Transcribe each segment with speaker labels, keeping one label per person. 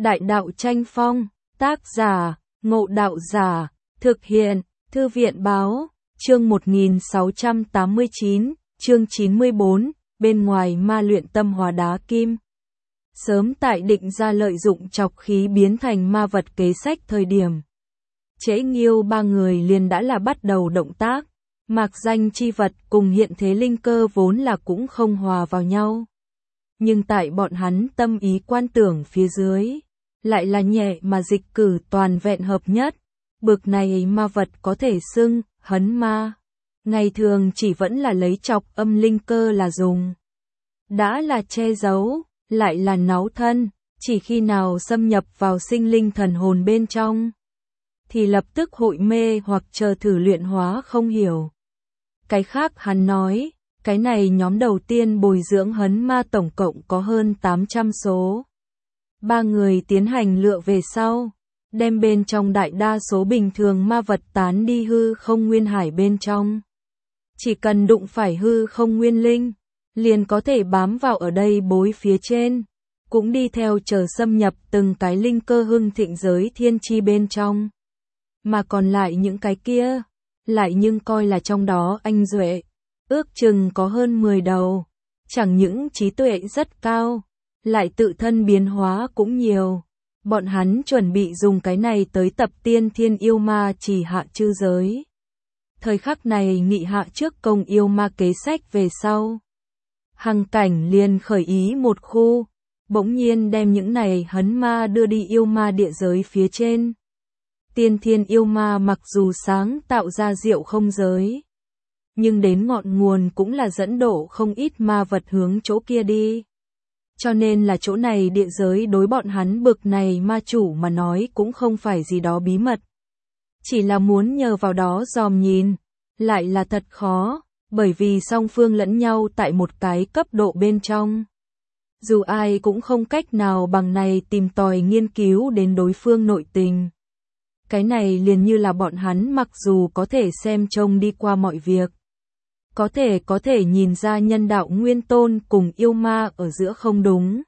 Speaker 1: Đại đạo tranh phong, tác giả, Ngộ Đạo Giả, thực hiện, Thư viện báo, chương 1689, chương 94, bên ngoài ma luyện tâm hóa đá kim. Sớm tại định ra lợi dụng chọc khí biến thành ma vật kế sách thời điểm. Trễ Nghiêu ba người liền đã là bắt đầu động tác, mạc danh chi vật cùng hiện thế linh cơ vốn là cũng không hòa vào nhau. Nhưng tại bọn hắn tâm ý quan tưởng phía dưới, lại là nhẹ mà dịch cử toàn vẹn hợp nhất, bực này ma vật có thể xưng, hấn ma. Ngày thường chỉ vẫn là lấy chọc âm linh cơ là dùng. Đã là che giấu, lại là náu thân, chỉ khi nào xâm nhập vào sinh linh thần hồn bên trong, thì lập tức hội mê hoặc chờ thử luyện hóa không hiểu. Cái khác hắn nói, cái này nhóm đầu tiên bồi dưỡng hấn ma tổng cộng có hơn 800 số. 3 người tiến hành lựa về sau, đem bên trong đại đa số bình thường ma vật tán đi hư không nguyên hải bên trong. Chỉ cần đụng phải hư không nguyên linh, liền có thể bám vào ở đây bối phía trên, cũng đi theo chờ xâm nhập từng cái linh cơ hưng thịnh giới thiên chi bên trong. Mà còn lại những cái kia, lại nhưng coi là trong đó anh duệ, ước chừng có hơn 10 đầu, chẳng những trí tuệ rất cao, lại tự thân biến hóa cũng nhiều. Bọn hắn chuẩn bị dùng cái này tới tập tiên thiên yêu ma chỉ hạ chư giới. Thời khắc này nghị hạ trước công yêu ma kế sách về sau. Hằng cảnh liền khởi ý một khu, bỗng nhiên đem những này hấn ma đưa đi yêu ma địa giới phía trên. Tiên thiên yêu ma mặc dù sáng tạo ra diệu không giới, nhưng đến ngọn nguồn cũng là dẫn độ không ít ma vật hướng chỗ kia đi. Cho nên là chỗ này địa giới đối bọn hắn bực này ma chủ mà nói cũng không phải gì đó bí mật. Chỉ là muốn nhờ vào đó dòm nhìn, lại là thật khó, bởi vì song phương lẫn nhau tại một cái cấp độ bên trong. Dù ai cũng không cách nào bằng này tìm tòi nghiên cứu đến đối phương nội tình. Cái này liền như là bọn hắn mặc dù có thể xem trông đi qua mọi việc. Có thể nhìn ra nhân đạo nguyên tôn cùng yêu ma ở giữa không đúng.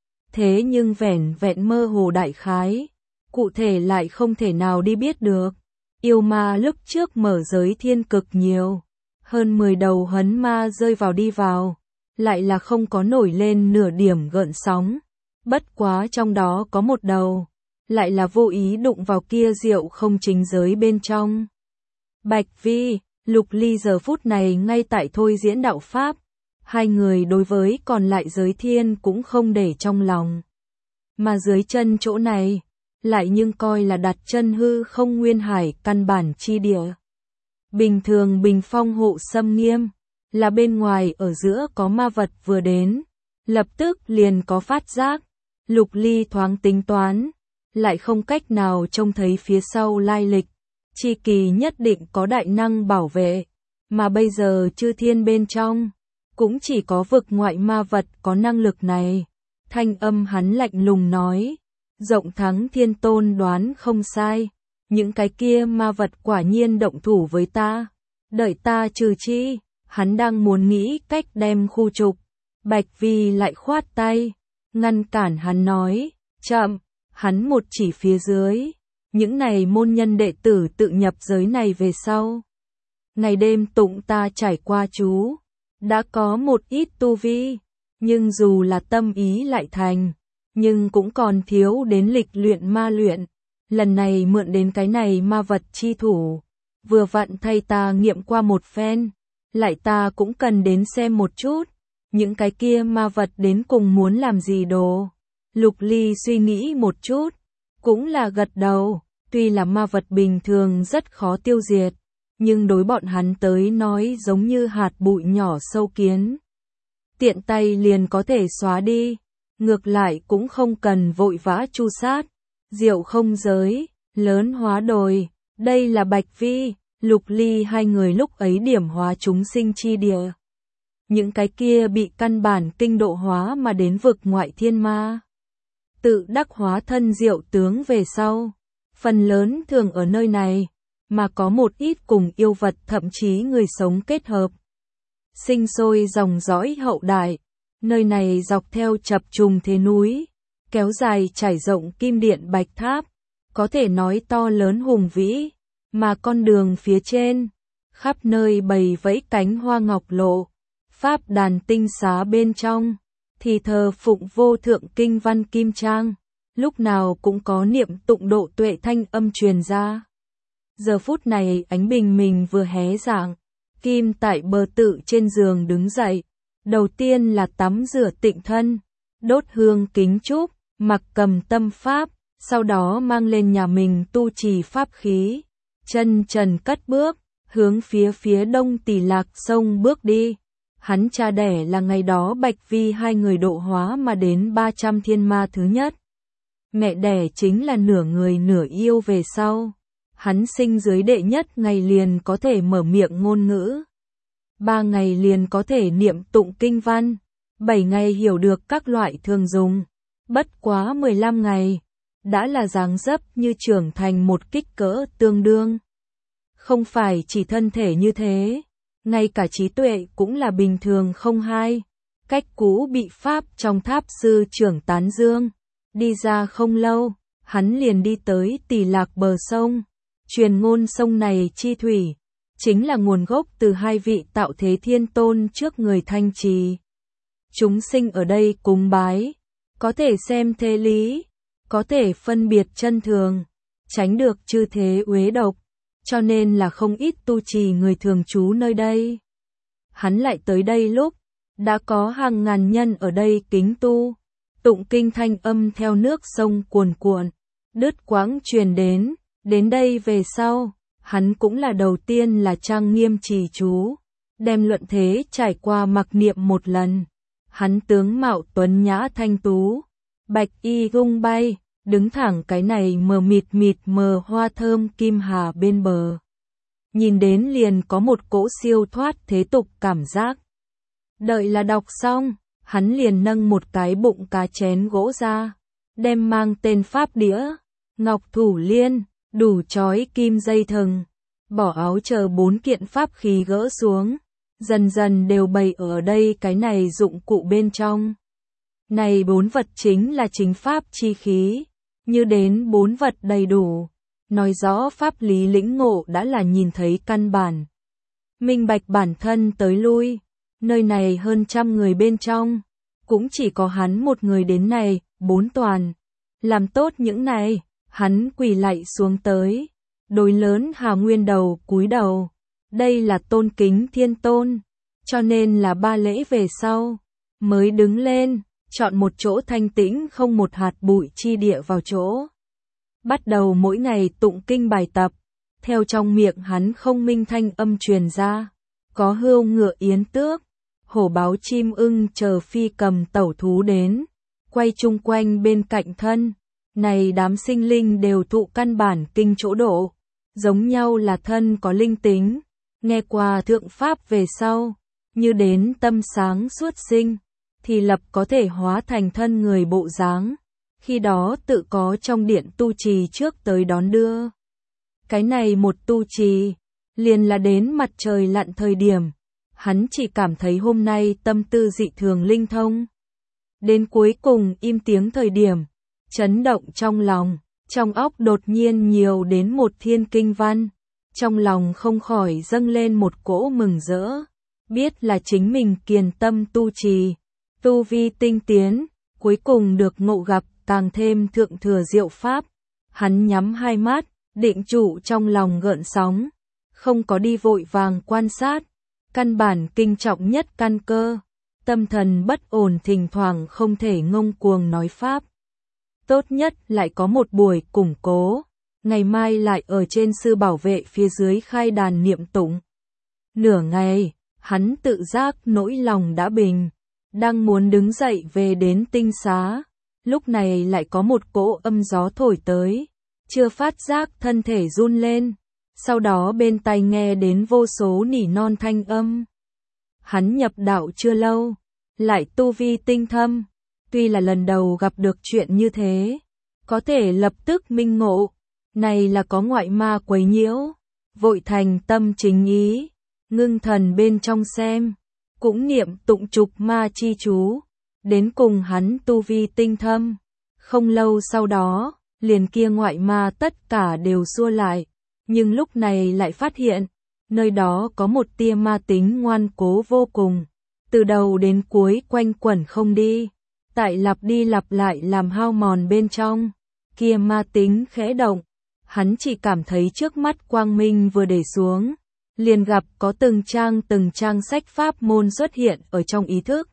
Speaker 1: Thế nhưng vẻn vẹn mơ hồ đại khái, cụ thể lại không thể nào đi biết được. Yêu ma lúc trước mở giới thiên cực nhiều, hơn 10 đầu hấn ma rơi vào đi vào, lại là không có nổi lên nửa điểm gợn sóng. Bất quá trong đó có một đầu, lại là vô ý đụng vào kia diệu không chính giới bên trong. Bạch Vi, Lục Ly giờ phút này ngay tại thôi diễn đạo pháp, hai người đối với còn lại giới thiên cũng không để trong lòng. Mà dưới chân chỗ này, lại nhưng coi là đặt chân hư không nguyên hải căn bản chi địa. Bình thường bình phong hộ xâm nghiêm, là bên ngoài ở giữa có ma vật vừa đến, lập tức liền có phát giác. Lục Ly thoáng tính toán, lại không cách nào trông thấy phía sau lai lịch. Chi kỳ nhất định có đại năng bảo vệ, mà bây giờ chư thiên bên trong, cũng chỉ có vực ngoại ma vật có năng lực này. Thanh âm hắn lạnh lùng nói, rộng thắng thiên tôn đoán không sai, những cái kia ma vật quả nhiên động thủ với ta, đợi ta trừ chi. Hắn đang muốn nghĩ cách đem khu trục, Bạch Vi lại khoát tay, ngăn cản hắn nói, chậm. Hắn một chỉ phía dưới, những này môn nhân đệ tử tự nhập giới này về sau. Ngày đêm tụng ta trải qua chú, đã có một ít tu vi, nhưng dù là tâm ý lại thành, nhưng cũng còn thiếu đến lịch luyện ma luyện. Lần này mượn đến cái này ma vật chi thủ, vừa vặn thay ta nghiệm qua một phen, lại ta cũng cần đến xem một chút, những cái kia ma vật đến cùng muốn làm gì đồ. Lục Ly suy nghĩ một chút, cũng là gật đầu, tuy là ma vật bình thường rất khó tiêu diệt, nhưng đối bọn hắn tới nói giống như hạt bụi nhỏ sâu kiến. Tiện tay liền có thể xóa đi, ngược lại cũng không cần vội vã tru sát. Diệu không giới, lớn hóa đồi, đây là Bạch Vi, Lục Ly hai người lúc ấy điểm hóa chúng sinh chi địa. Những cái kia bị căn bản kinh độ hóa mà đến vực ngoại thiên ma. Tự đắc hóa thân diệu tướng về sau, phần lớn thường ở nơi này, mà có một ít cùng yêu vật thậm chí người sống kết hợp. Sinh sôi dòng dõi hậu đại, nơi này dọc theo chập trùng thế núi, kéo dài trải rộng kim điện bạch tháp, có thể nói to lớn hùng vĩ, mà con đường phía trên, khắp nơi bày vẫy cánh hoa ngọc lộ, pháp đàn tinh xá bên trong, thì thờ phụng vô thượng kinh văn kim trang, lúc nào cũng có niệm tụng độ tuệ thanh âm truyền ra. Giờ phút này ánh bình minh vừa hé rạng, Kim tại bờ tự trên giường đứng dậy, đầu tiên là tắm rửa tịnh thân, đốt hương kính chúc, mặc cầm tâm pháp, sau đó mang lên nhà mình tu trì pháp khí, chân trần cất bước, hướng phía đông Tỳ Lạc sông bước đi. Hắn cha đẻ là ngày đó Bạch Vi hai người độ hóa mà đến 300 thiên ma thứ nhất. Mẹ đẻ chính là nửa người nửa yêu về sau. Hắn sinh dưới đệ nhất ngày liền có thể mở miệng ngôn ngữ. 3 ngày liền có thể niệm tụng kinh văn. 7 ngày hiểu được các loại thường dùng. Bất quá 15 ngày, đã là dáng dấp như trưởng thành một kích cỡ tương đương. Không phải chỉ thân thể như thế, ngay cả trí tuệ cũng là bình thường không hai. Cách cũ bị pháp trong tháp sư trưởng tán dương. Đi ra không lâu, hắn liền đi tới Tỳ Lạc bờ sông. Truyền ngôn sông này chi thủy, chính là nguồn gốc từ hai vị tạo thế thiên tôn trước người Thanh Trì. Chúng sinh ở đây cúng bái, có thể xem thế lý, có thể phân biệt chân thường, tránh được chư thế uế độc, cho nên là không ít tu trì người thường trú nơi đây. Hắn lại tới đây lúc, đã có hàng ngàn nhân ở đây kính tu, tụng kinh thanh âm theo nước sông cuồn cuộn, đứt quãng truyền đến đây về sau, hắn cũng là đầu tiên là trang nghiêm trì chú, đem luận thế trải qua mặc niệm một lần. Hắn tướng mạo tuấn nhã thanh tú, bạch y gung bay, đứng thẳng cái này mịt mờ hoa thơm kim hà bên bờ. Nhìn đến liền có một cỗ siêu thoát thế tục cảm giác. Đợi là đọc xong, hắn liền nâng một cái bụng cá chén gỗ ra, đem mang tên pháp đĩa, ngọc thủ liên, đủ trói kim dây thừng, bỏ áo chờ 4 kiện pháp khí gỡ xuống, dần dần đều bày ở đây cái này dụng cụ bên trong. Này 4 vật chính là chính pháp chi khí, như đến 4 vật đầy đủ, nói rõ pháp lý lĩnh ngộ đã là nhìn thấy căn bản. Minh bạch bản thân tới lui, nơi này hơn 100 người bên trong, cũng chỉ có hắn một người đến này, 4 toàn. Làm tốt những này, hắn quỳ lạy xuống tới, đối lớn Hà Nguyên đầu cúi đầu. Đây là tôn kính thiên tôn, cho nên là 3 lễ về sau, mới đứng lên, chọn một chỗ thanh tĩnh không một hạt bụi chi địa vào chỗ. Bắt đầu mỗi ngày tụng kinh bài tập, theo trong miệng hắn không minh thanh âm truyền ra, có hươu ngựa yến tước, hổ báo chim ưng chờ phi cầm tẩu thú đến, quay chung quanh bên cạnh thân. Này đám sinh linh đều thụ căn bản kinh chỗ độ, giống nhau là thân có linh tính, nghe qua thượng pháp về sau, như đến tâm sáng suốt sinh, thì lập có thể hóa thành thân người bộ dáng, khi đó tự có trong điện tu trì trước tới đón đưa. Cái này một tu trì, liền là đến mặt trời lặn thời điểm, hắn chỉ cảm thấy hôm nay tâm tư dị thường linh thông. Đến cuối cùng im tiếng thời điểm, chấn động trong lòng, trong óc đột nhiên nhiều đến một thiên kinh văn, trong lòng không khỏi dâng lên một cỗ mừng rỡ, biết là chính mình kiền tâm tu trì, tu vi tinh tiến, cuối cùng được ngộ gặp càng thêm thượng thừa diệu pháp. Hắn nhắm hai mắt, định trụ trong lòng gợn sóng, không có đi vội vàng quan sát, căn bản kinh trọng nhất căn cơ, tâm thần bất ổn thỉnh thoảng không thể ngông cuồng nói pháp. Tốt nhất lại có một buổi củng cố, ngày mai lại ở trên sư bảo vệ phía dưới khai đàn niệm tụng. Nửa ngày, hắn tự giác nỗi lòng đã bình, đang muốn đứng dậy về đến tinh xá, lúc này lại có một cỗ âm gió thổi tới, chưa phát giác thân thể run lên, sau đó bên tai nghe đến vô số nỉ non thanh âm. Hắn nhập đạo chưa lâu, lại tu vi tinh thâm, tuy là lần đầu gặp được chuyện như thế, có thể lập tức minh ngộ, này là có ngoại ma quấy nhiễu, vội thành tâm chính ý, ngưng thần bên trong xem, cũng niệm tụng trục ma chi chú, đến cùng hắn tu vi tinh thâm, Không lâu sau đó, liền kia ngoại ma tất cả đều xua lại, nhưng lúc này lại phát hiện, nơi đó có một tia ma tính ngoan cố vô cùng, từ đầu đến cuối quanh quẩn không đi, tại lặp đi lặp lại làm hao mòn bên trong, kia ma tính khẽ động, hắn chỉ cảm thấy trước mắt quang minh vừa để xuống, liền gặp có từng trang sách pháp môn xuất hiện ở trong ý thức.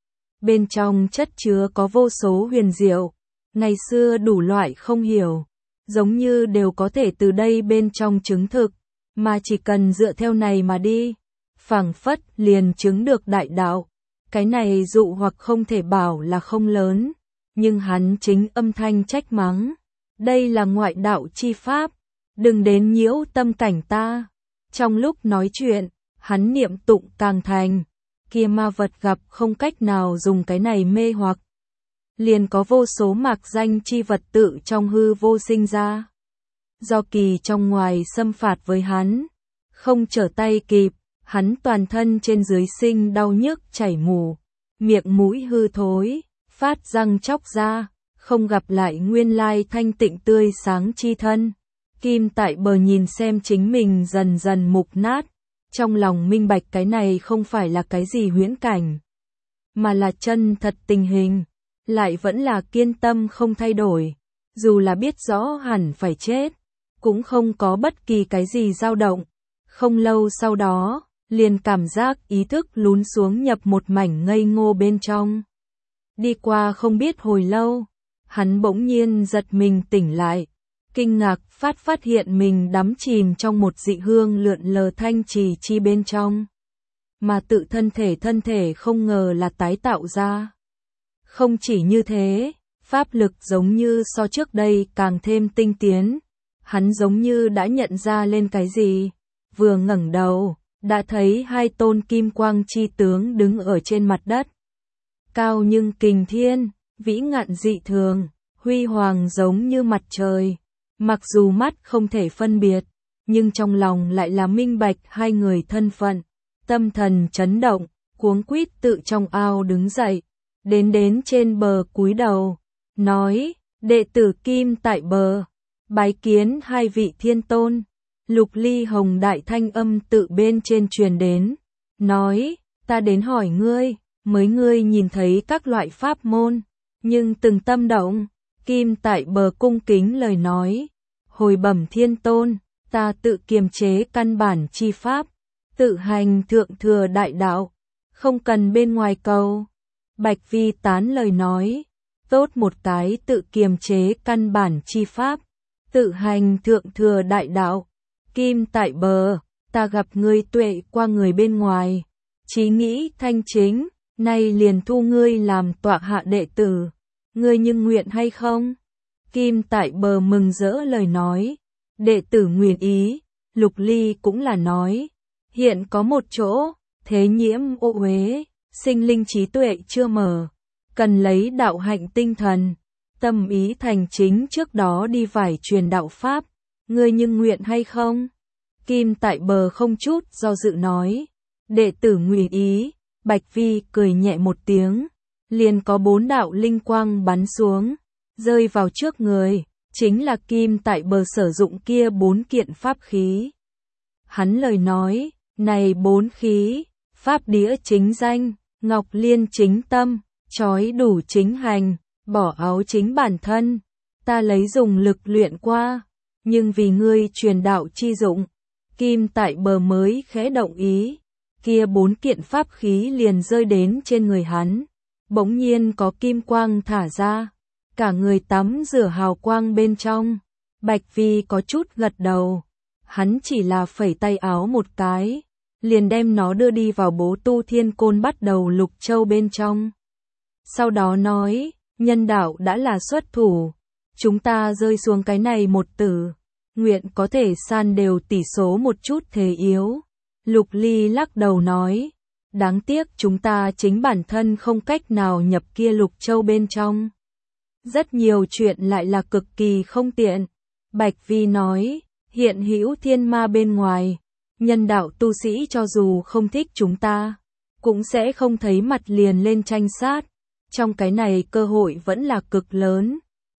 Speaker 1: Bên trong chất chứa có vô số huyền diệu, ngày xưa đủ loại không hiểu, giống như đều có thể từ đây bên trong chứng thực, mà chỉ cần dựa theo này mà đi, phảng phất liền chứng được đại đạo. Cái này dụ hoặc không thể bảo là không lớn, nhưng hắn chính âm thanh trách mắng. Đây là ngoại đạo chi pháp, đừng đến nhiễu tâm cảnh ta. Trong lúc nói chuyện, hắn niệm tụng càng thành, kia ma vật gặp không cách nào dùng cái này mê hoặc. Liền có vô số mạc danh chi vật tự trong hư vô sinh ra. Do kỳ trong ngoài xâm phạt với hắn, không trở tay kịp, hắn toàn thân trên dưới sinh đau nhức chảy mù, miệng mũi hư thối, phát răng chóc ra, không gặp lại nguyên lai thanh tịnh tươi sáng chi thân. Kim tại bờ nhìn xem chính mình dần dần mục nát, trong lòng minh bạch cái này không phải là cái gì huyễn cảnh, mà là chân thật tình hình, lại vẫn là kiên tâm không thay đổi, dù là biết rõ hẳn phải chết, cũng không có bất kỳ cái gì dao động. Không lâu sau đó, liền cảm giác ý thức lún xuống nhập một mảnh ngây ngô bên trong. Đi qua không biết hồi lâu, hắn bỗng nhiên giật mình tỉnh lại, kinh ngạc phát hiện mình đắm chìm trong một dị hương lượn lờ thanh trì chi bên trong. Mà tự thân thể không ngờ là tái tạo ra. Không chỉ như thế, pháp lực giống như so trước đây càng thêm tinh tiến. Hắn giống như đã nhận ra lên cái gì, vừa ngẩng đầu, đã thấy hai tôn kim quang chi tướng đứng ở trên mặt đất. Cao nhưng kình thiên, vĩ ngạn dị thường, huy hoàng giống như mặt trời. Mặc dù mắt không thể phân biệt, nhưng trong lòng lại là minh bạch hai người thân phận. Tâm thần chấn động, cuống quýt tự trong ao đứng dậy, đến trên bờ cúi đầu, nói, đệ tử Kim tại bờ, bái kiến hai vị thiên tôn. Lục Ly Hồng đại thanh âm tự bên trên truyền đến, nói, ta đến hỏi ngươi, mới ngươi nhìn thấy các loại pháp môn, nhưng từng tâm động. Kim tại bờ cung kính lời nói, hồi bẩm thiên tôn, ta tự kiềm chế căn bản chi pháp, tự hành thượng thừa đại đạo, không cần bên ngoài cầu. Bạch Vi tán lời nói, tốt một cái tự kiềm chế căn bản chi pháp, tự hành thượng thừa đại đạo. Kim tại bờ, ta gặp ngươi tuệ qua người bên ngoài, chí nghĩ thanh chính, nay liền thu ngươi làm tọa hạ đệ tử, ngươi nhưng nguyện hay không? Kim tại bờ mừng rỡ lời nói, đệ tử nguyện ý. Lục Ly cũng là nói, hiện có một chỗ, thế nhiễm ô uế, sinh linh trí tuệ chưa mở, cần lấy đạo hạnh tinh thần, tâm ý thành chính trước đó đi vải truyền đạo pháp, ngươi nhưng nguyện hay không? Kim tại bờ không chút do dự nói, đệ tử nguyện ý. Bạch Vi cười nhẹ một tiếng, liền có 4 đạo linh quang bắn xuống, rơi vào trước người, chính là Kim tại bờ sử dụng kia 4 kiện pháp khí. Hắn lời nói, này 4 khí, pháp đĩa chính danh, ngọc liên chính tâm, chói đủ chính hành, bỏ áo chính bản thân, ta lấy dùng lực luyện qua, nhưng vì ngươi truyền đạo chi dụng. Kim tại bờ mới khẽ động ý, kia 4 kiện pháp khí liền rơi đến trên người hắn, bỗng nhiên có kim quang thả ra, cả người tắm rửa hào quang bên trong. Bạch Vi có chút gật đầu, hắn chỉ là phẩy tay áo một cái, liền đem nó đưa đi vào bố tu thiên côn bắt đầu lục châu bên trong. Sau đó nói, nhân đạo đã là xuất thủ, chúng ta rơi xuống cái này một tử, nguyện có thể san đều tỷ số một chút thế yếu. Lục Ly lắc đầu nói, đáng tiếc chúng ta chính bản thân không cách nào nhập kia lục châu bên trong. Rất nhiều chuyện lại là cực kỳ không tiện. Bạch Vi nói, hiện hữu thiên ma bên ngoài, nhân đạo tu sĩ cho dù không thích chúng ta, cũng sẽ không thấy mặt liền lên tranh sát. Trong cái này cơ hội vẫn là cực lớn.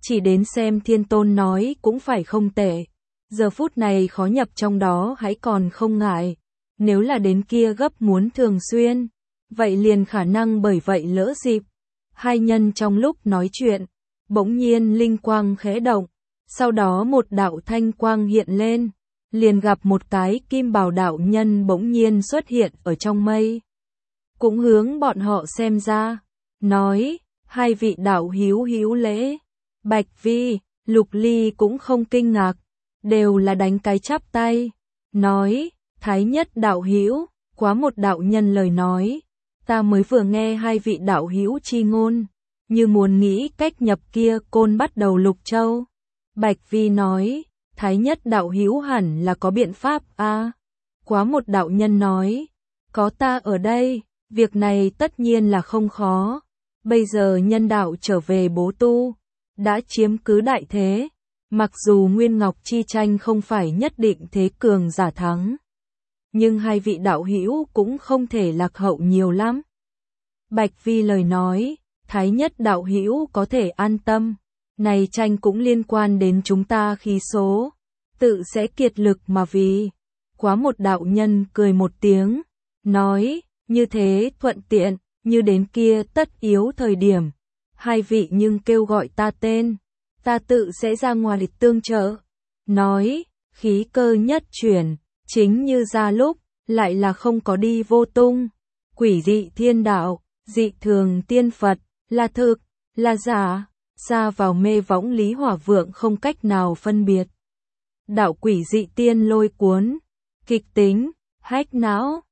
Speaker 1: chỉ đến xem Thiên Tôn nói cũng phải không tệ. Giờ phút này khó nhập trong đó hãy còn không ngại. Nếu là đến kia gấp muốn thường xuyên, vậy liền khả năng bởi vậy lỡ dịp. Hai nhân trong lúc nói chuyện, bỗng nhiên linh quang khẽ động, sau đó một đạo thanh quang hiện lên, liền gặp một cái kim bào đạo nhân bỗng nhiên xuất hiện ở trong mây. Cũng hướng bọn họ xem ra, nói, hai vị đạo hữu hữu lễ. Bạch Vi, Lục Ly cũng không kinh ngạc, đều là đánh cái chắp tay, nói, Thái Nhất đạo hữu, quá một đạo nhân lời nói, ta mới vừa nghe hai vị đạo hữu chi ngôn, như muốn nghĩ cách nhập kia côn bắt đầu Lục Châu. Bạch Vi nói, Thái Nhất đạo hữu hẳn là có biện pháp a. Quá một đạo nhân nói, có ta ở đây, việc này tất nhiên là không khó. Bây giờ nhân đạo trở về bố tu, đã chiếm cứ đại thế, mặc dù Nguyên Ngọc chi tranh không phải nhất định thế cường giả thắng, nhưng hai vị đạo hữu cũng không thể lạc hậu nhiều lắm. Bạch Vi lời nói, Thái Nhất đạo hữu có thể an tâm, này tranh cũng liên quan đến chúng ta khí số, tự sẽ kiệt lực mà vì. Quá một đạo nhân cười một tiếng, nói, như thế thuận tiện, như đến kia tất yếu thời điểm, hai vị nhưng kêu gọi ta tên, ta tự sẽ ra ngoài tương trợ. Nói, khí cơ nhất chuyển, chính như ra lúc, lại là không có đi vô tung. Quỷ dị thiên đạo, dị thường tiên Phật, là thực, là giả, ra vào mê võng Lý Hỏa Vượng không cách nào phân biệt. Đạo quỷ dị tiên lôi cuốn, kịch tính, hách não.